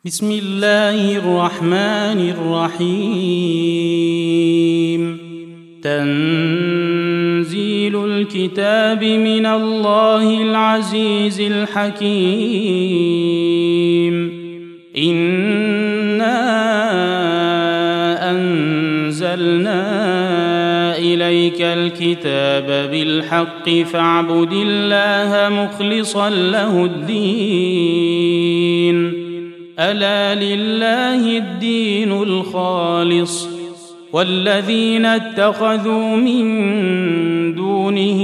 بسم الله الرحمن الرحيم. تنزيل الكتاب من الله العزيز الحكيم. إنا أنزلنا إليك الكتاب بالحق فاعبد الله مخلصا له الدين. ألا لله الدين الخالص والذين اتخذوا من دونه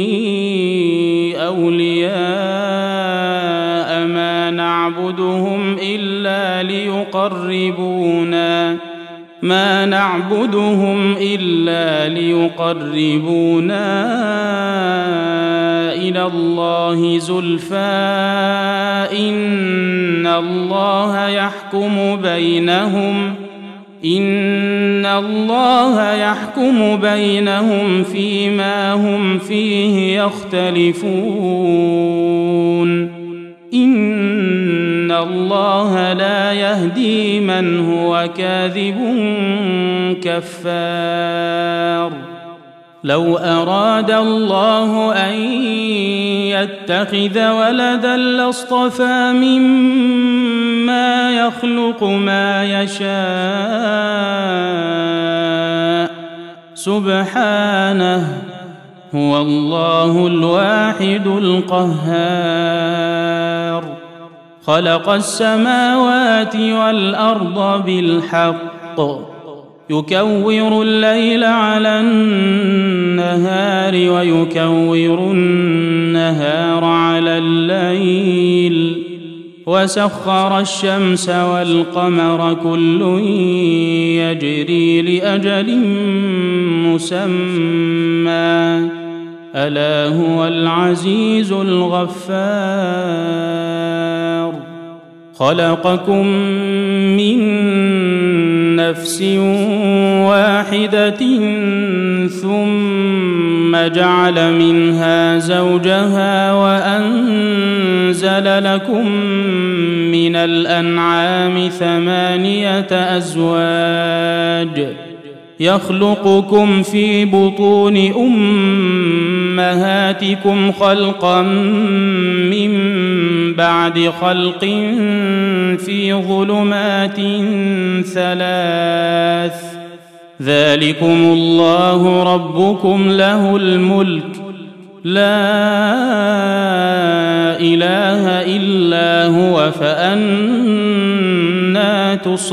أولياء ما نعبدهم إلا ليقربونا إلى الله زلفى إن الله يحكم بينهم فيما هم فيه يختلفون. إن الله لا يهدي من هو كاذب كفار. لو أراد الله أن يتخذ ولدا لاصطفى مما يخلق ما يشاء سبحانه هو الله الواحد القهار. خلق السماوات والأرض بالحق يكور الليل على النهار ويكور النهار على الليل وسخر الشمس والقمر كل يجري لأجل مسمى ألا هو العزيز الغفار. خلقكم من نفس واحدة ثم جعل منها زوجها وأنزل لكم من الأنعام 8 أزواج يخلقكم في بطون أمهاتكم خلقا من بعد خلق في ظلمات 3 ذلكم الله ربكم له الملك لا إله إلا هو فأنى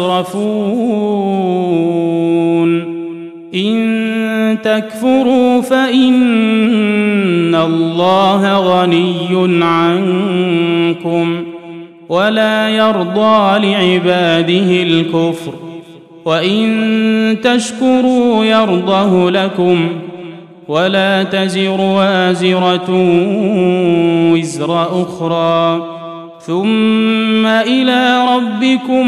تصرفون. إن تكفروا فإن الله غني عنكم ولا يرضى لعباده الكفر وإن تشكروا يرضه لكم ولا تزر وازرة وزر أخرى ثم إلى ربكم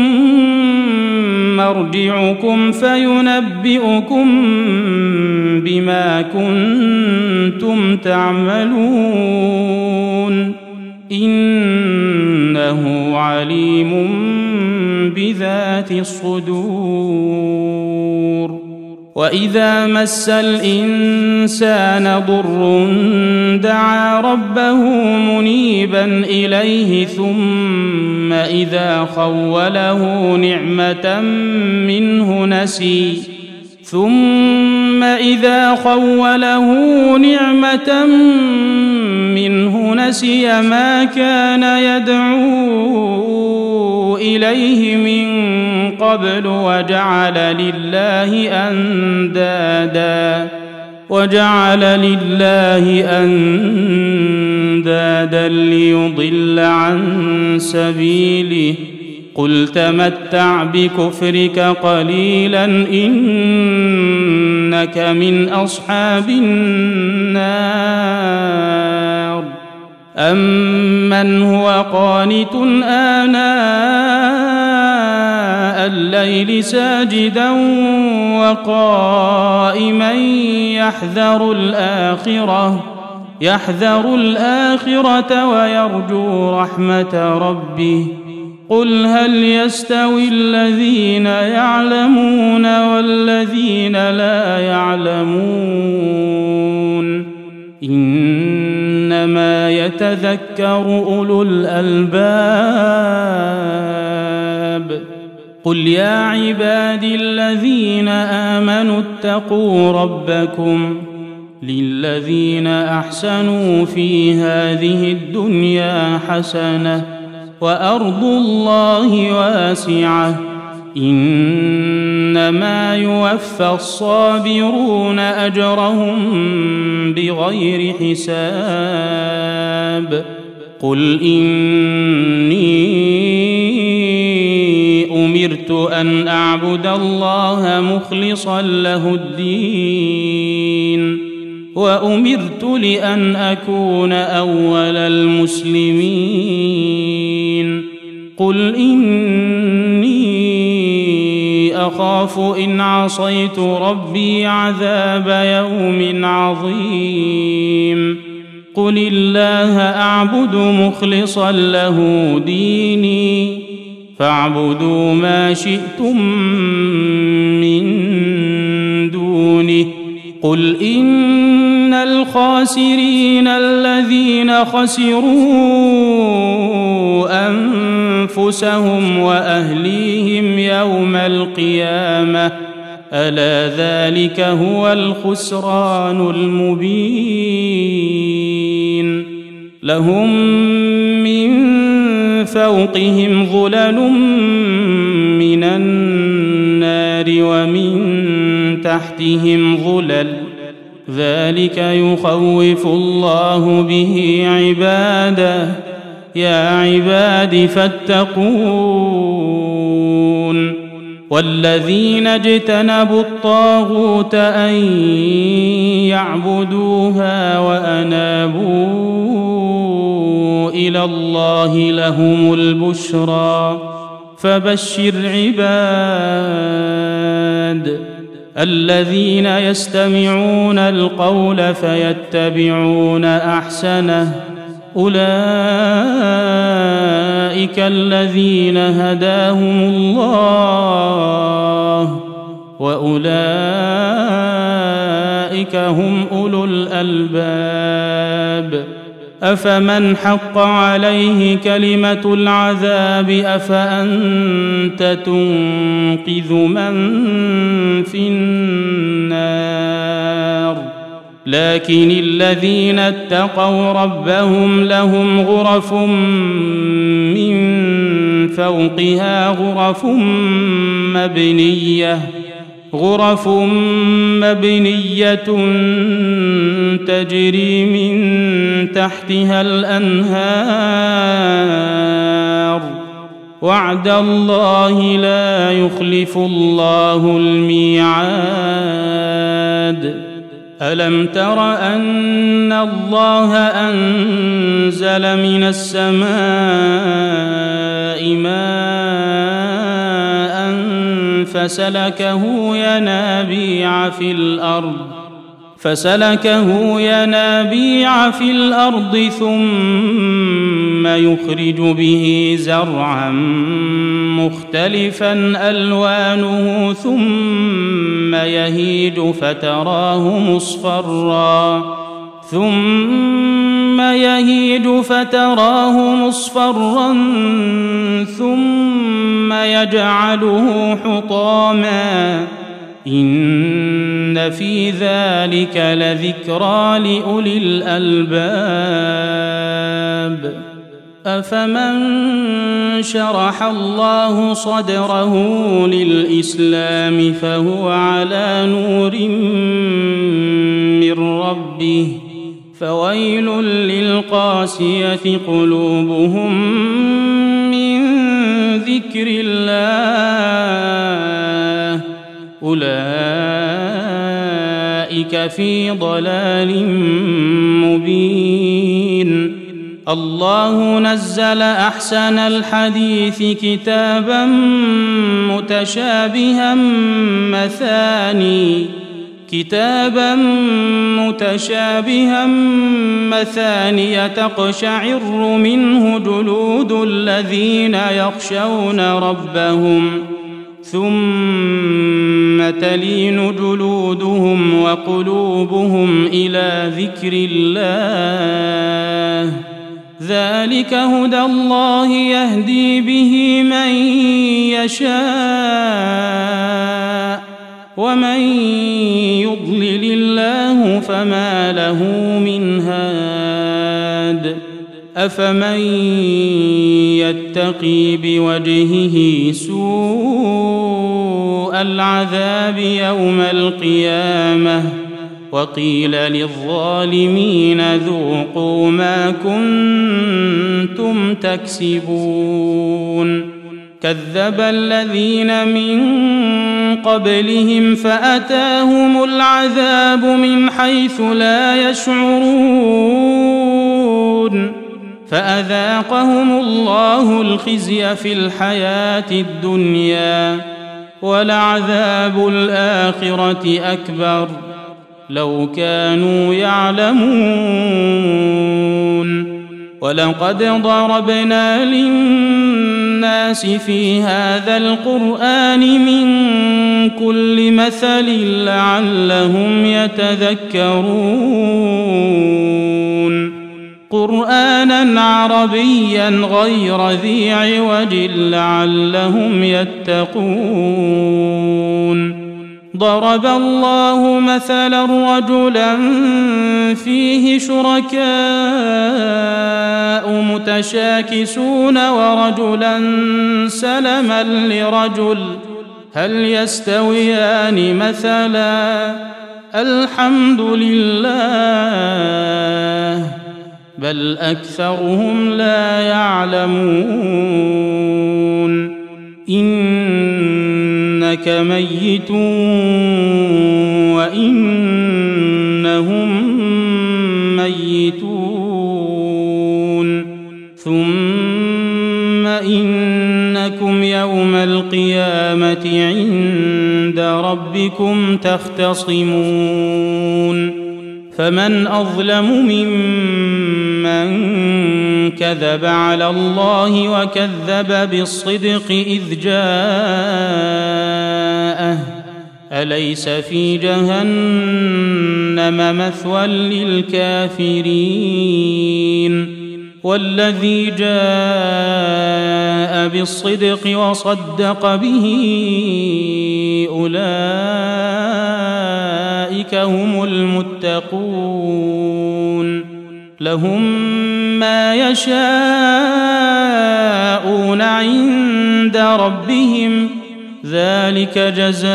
مرجعكم فينبئكم بما كنتم تعملون إنه عليم بذات الصدور. وإذا مس الإنسان ضر دعا ربه منيبا إليه ثم إذا خوله نعمة منه نسي ما كان يدعو إليه من قبل وجعل لله أندادا ليضل عن سبيله قل تمتع بكفرك قليلا إنك من أصحاب النار. أمن هو قانت آناء الليل ساجدا وقائما يحذر الآخرة ويرجو رحمة ربه قل هل يستوي الذين يعلمون والذين لا يعلمون إنما يتذكر أولو الألباب قل يا عبادي الذين آمنوا اتقوا ربكم للذين أحسنوا في هذه الدنيا حسنة وأرض الله واسعة إنما يوفى الصابرون أجرهم بغير حساب قل إني أمرت أن أعبد الله مخلصا له الدين وأمرت لأن أكون أول المسلمين قل إني أخاف إن عصيت ربي عذاب يوم عظيم قل الله أعبد مخلصا له ديني فاعبدوا ما شئتم من دونه قل إن الخاسرين الذين خسروا أنفسهم وأهليهم يوم القيامة ألا ذلك هو الخسران المبين لهم من فوقهم ظلل من النار ومن تحتهم ظلل ذلك يخوف الله به عباده يا عباد فاتقون والذين اجتنبوا الطاغوت أن يعبدوها وأنابوا إلى الله لهم البشرى فبشر عباد الذين يستمعون القول فيتبعون أحسنه أولئك الذين هداهم الله وأولئك هم أولو الألباب أفمن حق عليه كلمة العذاب أفأنت تنقذ من في النار لكن الذين اتقوا ربهم لهم غرف من فوقها غرف مبنية تجري من تحتها الأنهار وعد الله لا يخلف الله الميعاد ألم تر أن الله أنزل من السماء ماء فسلكه ينابيع في الأرض ثم يخرج به زرعا مختلفا ألوانه ثم يهيج فتراه مصفرا ثم يجعله حطاما إن في ذلك لذكرى لأولي الألباب أفمن شرح الله صدره للإسلام فهو على نور من ربه فويل للقاسية قلوبهم من ذكر الله أولئك في ضلال مبين الله نزل أحسن الحديث كتابا متشابها مثاني كتابا متشابها مثانية تقشعر منه جلود الذين يخشون ربهم ثم تلين جلودهم وقلوبهم إلى ذكر الله ذلك هدى الله يهدي به من يشاء ومن يضلل الله فما له من هاد أفمن يتقي بوجهه سوء العذاب يوم القيامة وقيل للظالمين ذوقوا ما كنتم تكسبون كذب الذين من قبلهم فأتاهم العذاب من حيث لا يشعرون فأذاقهم الله الخزي في الحياة الدنيا ولعذاب الآخرة أكبر لو كانوا يعلمون ولقد ضربنا للناس في هذا القرآن من كل مثل لعلهم يتذكرون قرآنا عربيا غير ذي عوج لعلهم يتقون ضرب الله مثلا رجلا فيه شركاء متشاكسون ورجلا سلما لرجل هل يستويان مثلا الحمد لله بل أكثرهم لا يعلمون إنك ميت وإنهم ميتون ثم إنكم يوم القيامة عند ربكم تختصمون فمن أظلم ممن كذب على الله وكذب بالصدق إذ جاءه أليس في جهنم مثوى للكافرين والذي جاء بالصدق وصدق به أولئك هم المتقون لهم ما يشاءون عند ربهم ذلك جزاء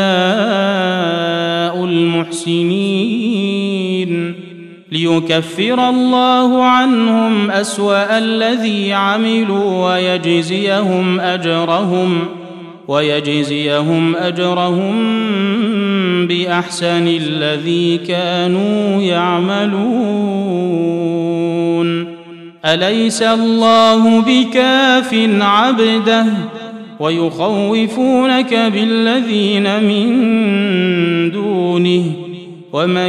المحسنين ليكفر الله عنهم أسوأ الذي عملوا ويجزيهم أجرهم بأحسن الذي كانوا يعملون أليس الله بكاف عبده ويخوفونك بالذين من دونه ومن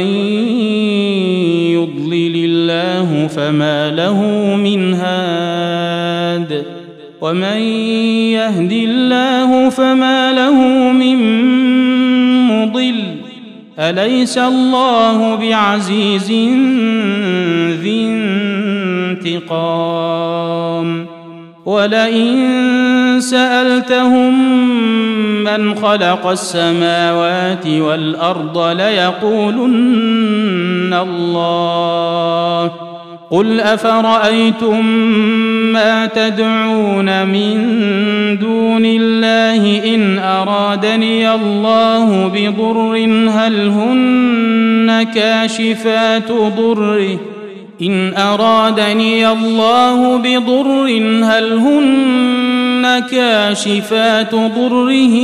يضلل الله فما له من هاد ومن يهد الله فما له من مضل أليس الله بعزيز ذي انتقام ولئن سألتهم من خلق السماوات والأرض ليقولن الله قل أفرأيتم ما تدعون من دون الله إن أرادني الله بضر هل هن كاشفات ضره هل هن كاشفات ضره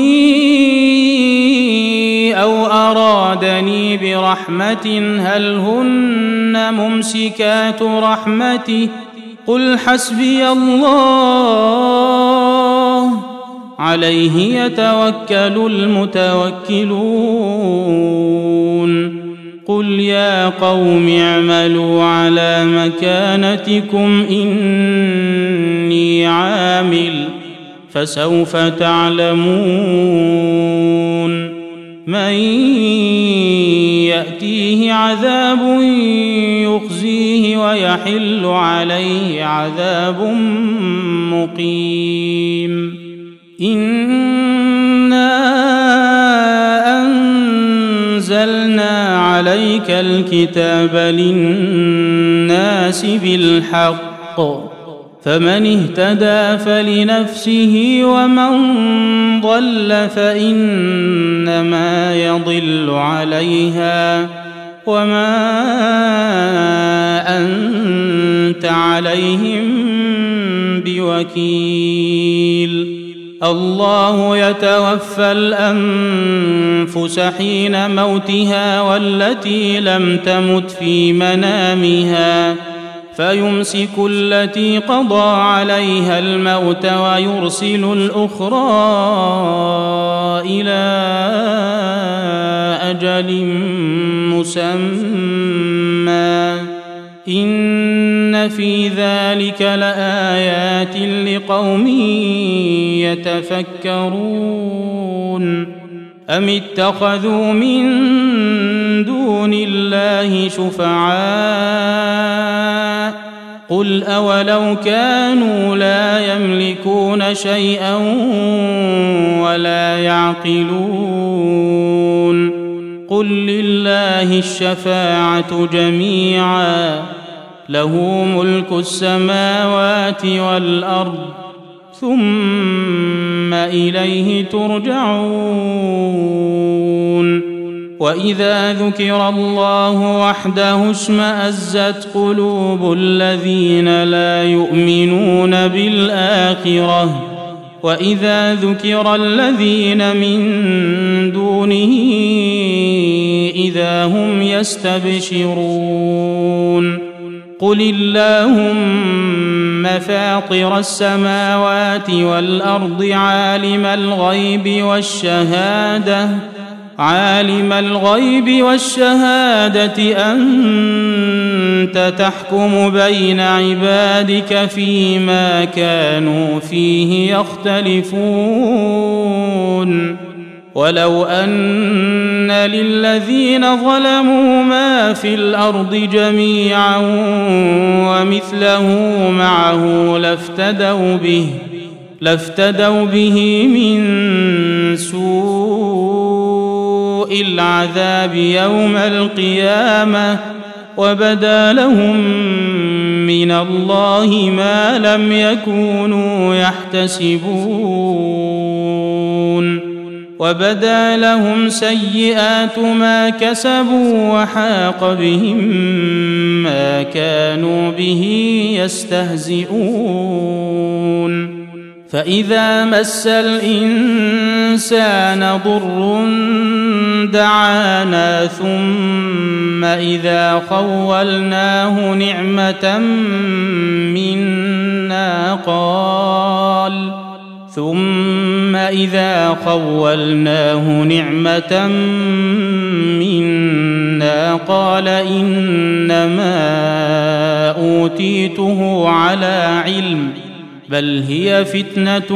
أو أرادني برحمة هل هن ممسكات رحمته قل حسبي الله عليه يتوكل المتوكلون قل يا قوم اعملوا على مكانتكم إني عامل فسوف تعلمون من يأتيه عذاب يخزيه ويحل عليه عذاب مقيم إنا أنزلنا عليك الكتاب للناس بالحق فمن اهتدى فلنفسه ومن ضل فإنما يضل عليها وما أنت عليهم بوكيل الله يتوفى الأنفس حين موتها والتي لم تمت في منامها فيمسك التي قضى عليها الموت ويرسل الأخرى إلى أجل مسمى إن في ذلك لآيات لقوم يتفكرون أم اتخذوا من دون الله شفعاء قل أولو كانوا لا يملكون شيئا ولا يعقلون قل لله الشفاعة جميعا له ملك السماوات والأرض ثم إليه ترجعون وإذا ذكر الله وحده اشمأزت قلوب الذين لا يؤمنون بالآخرة وإذا ذكر الذين من دونه إذا هم يستبشرون قل اللهم فاطر السماوات والأرض عالم الغيب والشهادة أنت تحكم بين عبادك فيما كانوا فيه يختلفون ولو أن للذين ظلموا ما في الأرض جميعا ومثله معه لافتدوا به من سوء العذاب يوم القيامة وبدا لهم من الله ما لم يكونوا يحتسبون وبدا لهم سيئات ما كسبوا وحاق بهم ما كانوا به يستهزئون فإذا مس الإنسان ضر دعانا ثم إذا خولناه نعمة منا قال إنما أوتيته على علم بل هي فتنة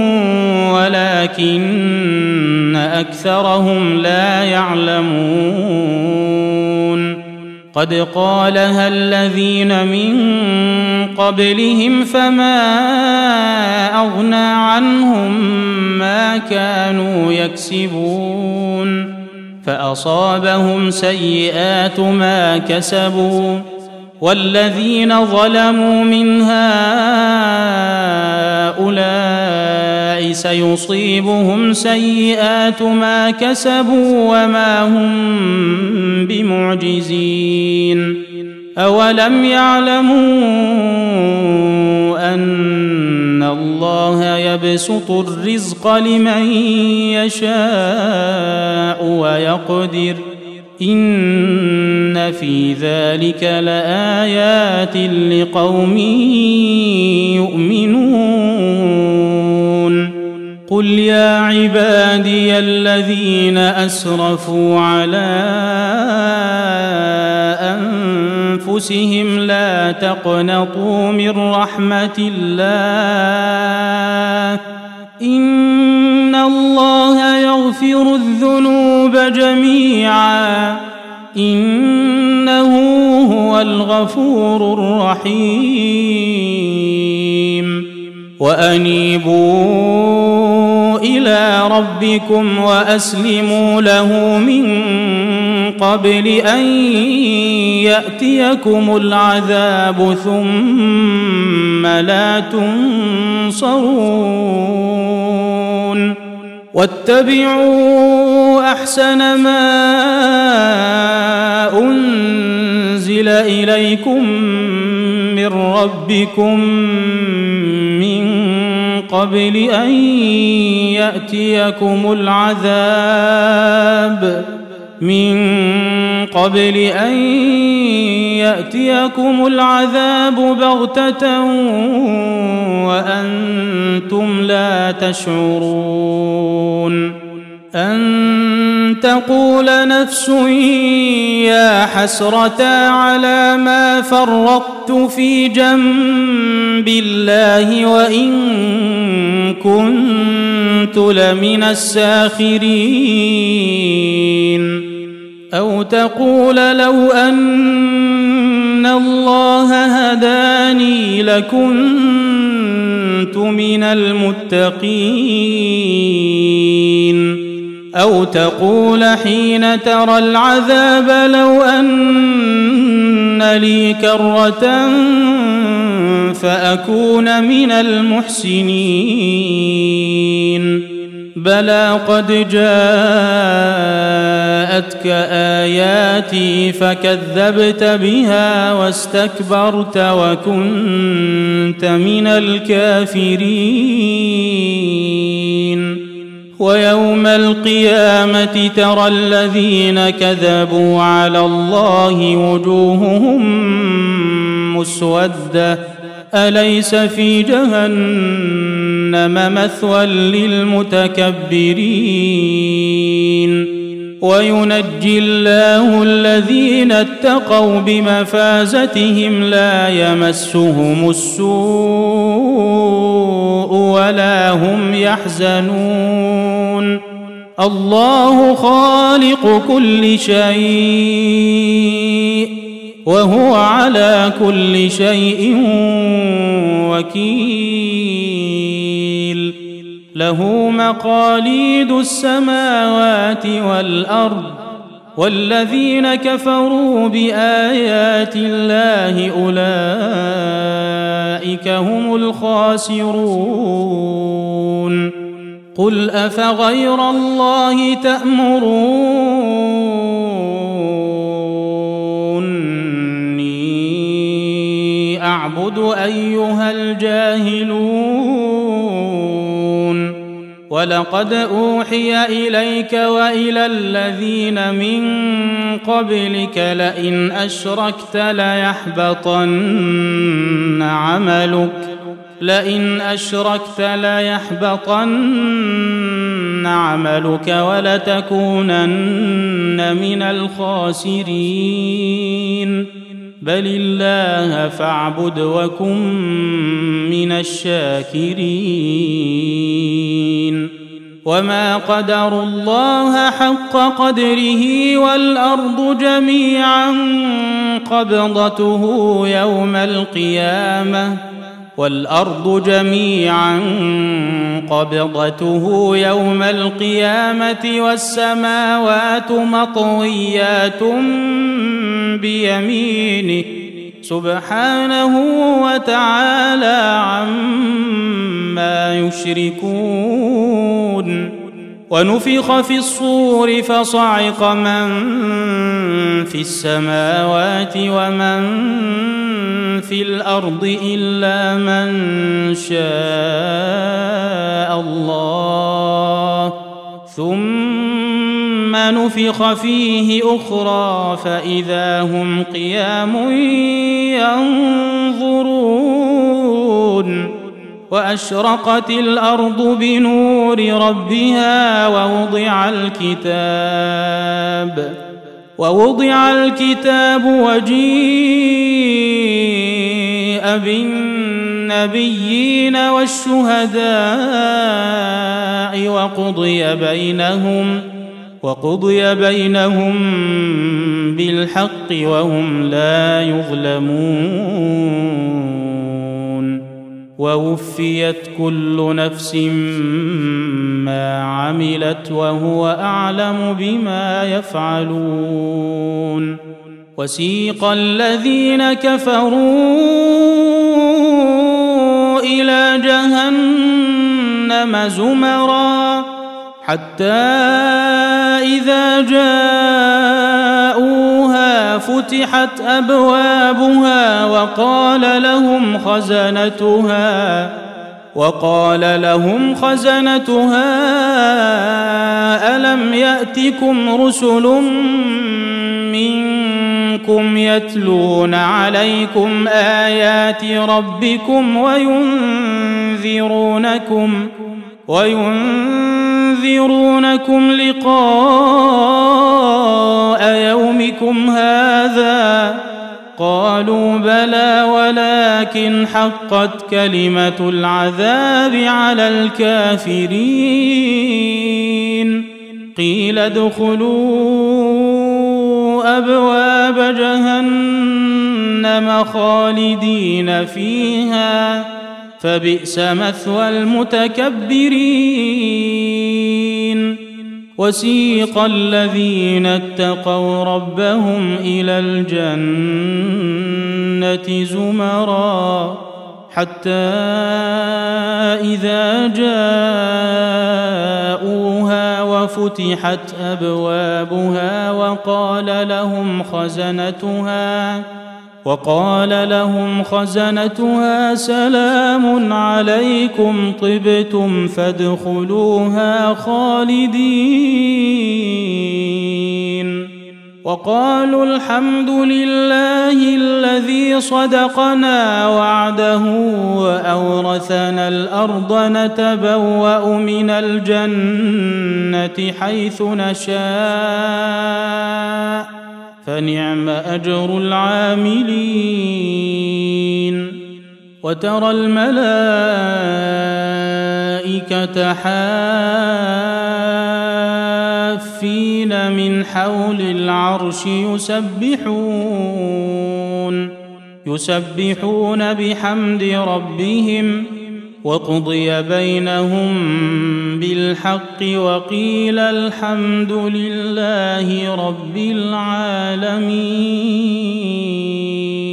ولكن أكثرهم لا يعلمون قد قالها الذين من قبلهم فما أغنى عنهم ما كانوا يكسبون فأصابهم سيئات ما كسبوا والذين ظلموا من هؤلاء سيصيبهم سيئات ما كسبوا وما هم بمعجزين أولم يعلموا أن الله يبسط الرزق لمن يشاء ويقدر إن في ذلك لآيات لقوم يؤمنون قل يا عبادي الذين أسرفوا على أنفسهم لا تقنطوا من رحمة الله إن الله يغفر الذنوب جميعا إنه هو الغفور الرحيم وأنيبوا إلى ربكم وأسلموا له من قبل أن يأتيكم العذاب ثم لا تنصرون واتبعوا أحسن ما أنزل إليكم من ربكم من قبل أن يأتيكم العذاب بغتة وأنتم لا تشعرون أن تقول نفس يا حسرة على ما فرطت في جنب الله وإن كنت لمن الساخرين أو تقول لو أن الله هداني لكنت من المتقين أو تقول حين ترى العذاب لو أن لي كرة فأكون من المحسنين بلى قد جاءتك آياتي فكذبت بها واستكبرت وكنت من الكافرين ويوم القيامة ترى الذين كذبوا على الله وجوههم مسودة أليس في جهنم مثوى للمتكبرين وينجي الله الذين اتقوا بمفازتهم لا يمسهم السوء ولا هم يحزنون الله خالق كل شيء وهو على كل شيء وكيل له مقاليد السماوات والأرض والذين كفروا بآيات الله أولئك هم الخاسرون قل أفغير الله تأمروني أعبد أيها الجاهلون ولقد أوحي إليك وإلى الذين من قبلك لئن أشركت ليحبطن عملك ولتكونن من الخاسرين بل الله فاعبد وكن من الشاكرين وما قدروا الله حق قدره والأرض جميعا قبضته يوم القيامة والسماوات مطويات بيمينه سبحانه وتعالى عما يشركون ونفخ في الصور فصعق من في السماوات ومن في الأرض إلا من شاء الله ثم نفخ فيه أخرى فإذا هم قيام ينظرون وأشرقت الأرض بنور ربها ووضع الكتاب وجيء بالنبيين والشهداء وقضي بينهم بالحق وهم لا يظلمون ووفيت كل نفس ما عملت وهو أعلم بما يفعلون وسيق الذين كفروا إلى جهنم زمرا حتى إذا جاءوها فتحت أبوابها وقال لهم خزنتها ألم يأتكم رسل منكم يتلون عليكم آيات ربكم وينذرونكم لقاء يومكم هذا قالوا بلى ولكن حقت كلمة العذاب على الكافرين قيل ادخلوا أبواب جهنم خالدين فيها فبئس مثوى المتكبرين وسيق الذين اتقوا ربهم إلى الجنة زمرا حتى إذا جاءوها وفتحت أبوابها وقال لهم خزنتها سلام عليكم طبتم فادخلوها خالدين وقالوا الحمد لله الذي صدقنا وعده وأورثنا الأرض نتبوأ من الجنة حيث نشاء فنعم أجر العاملين وترى الملائكة حافين من حول العرش يسبحون بحمد ربهم وقضي بينهم بالحق وقيل الحمد لله رب العالمين.